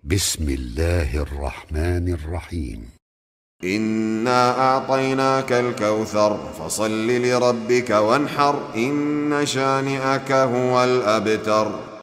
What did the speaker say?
بسم الله الرحمن الرحيم. إنا أعطيناك الكوثر فصل لربك وانحر إن شانئك هو الأبتر.